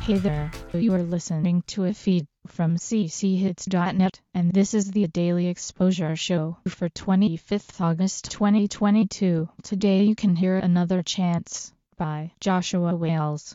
Hey there, you are listening to a feed from cchits.net, and this is the Daily Exposure Show for 25th August 2022. Today you can hear Another Chance by Joshua Wales.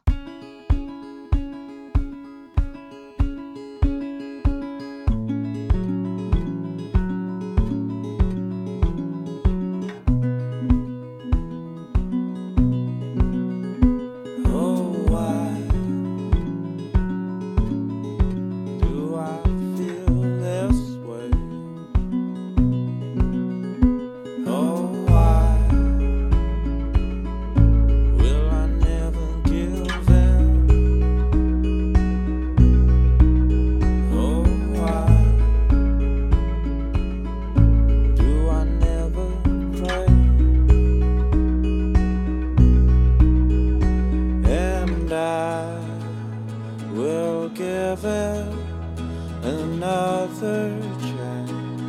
Will give it another chance,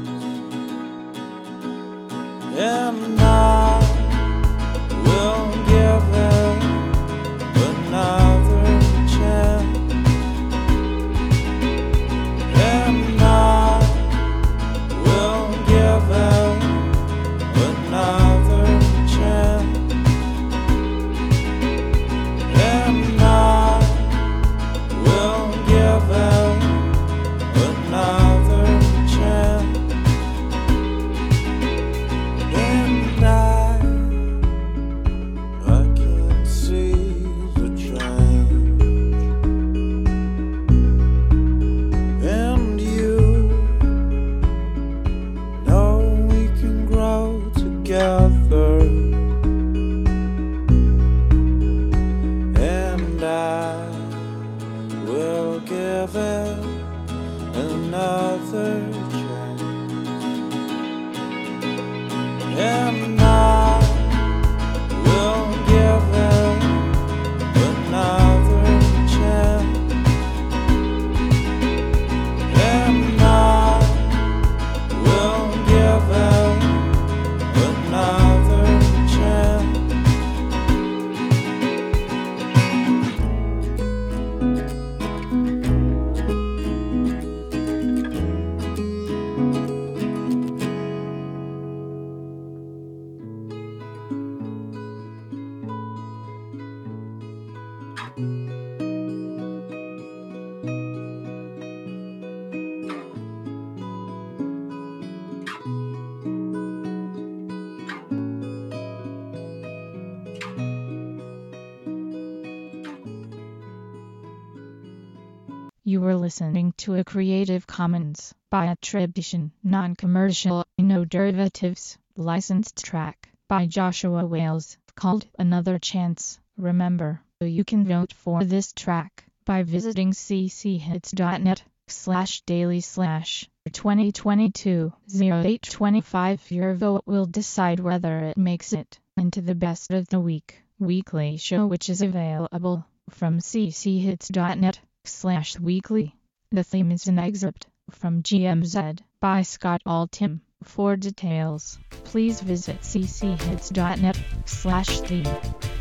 and I will give it another chance, and I will give it another chance, and I will give it another chance, and I can see the change, and you know we can grow together, and I will give it another chance, and I will give it another chance, and I will give it another chance. You were listening to a Creative Commons by attribution, non-commercial, no derivatives, licensed track by Joshua Wales called Another Chance. Remember, you can vote for this track by visiting cchits.net/daily/2022-0825. Your vote will decide whether it makes it into the Best of the Week weekly show, which is available from cchits.net/weekly. The theme is an excerpt from GMZ by Scott Altham. For details, please visit cchits.net/theme.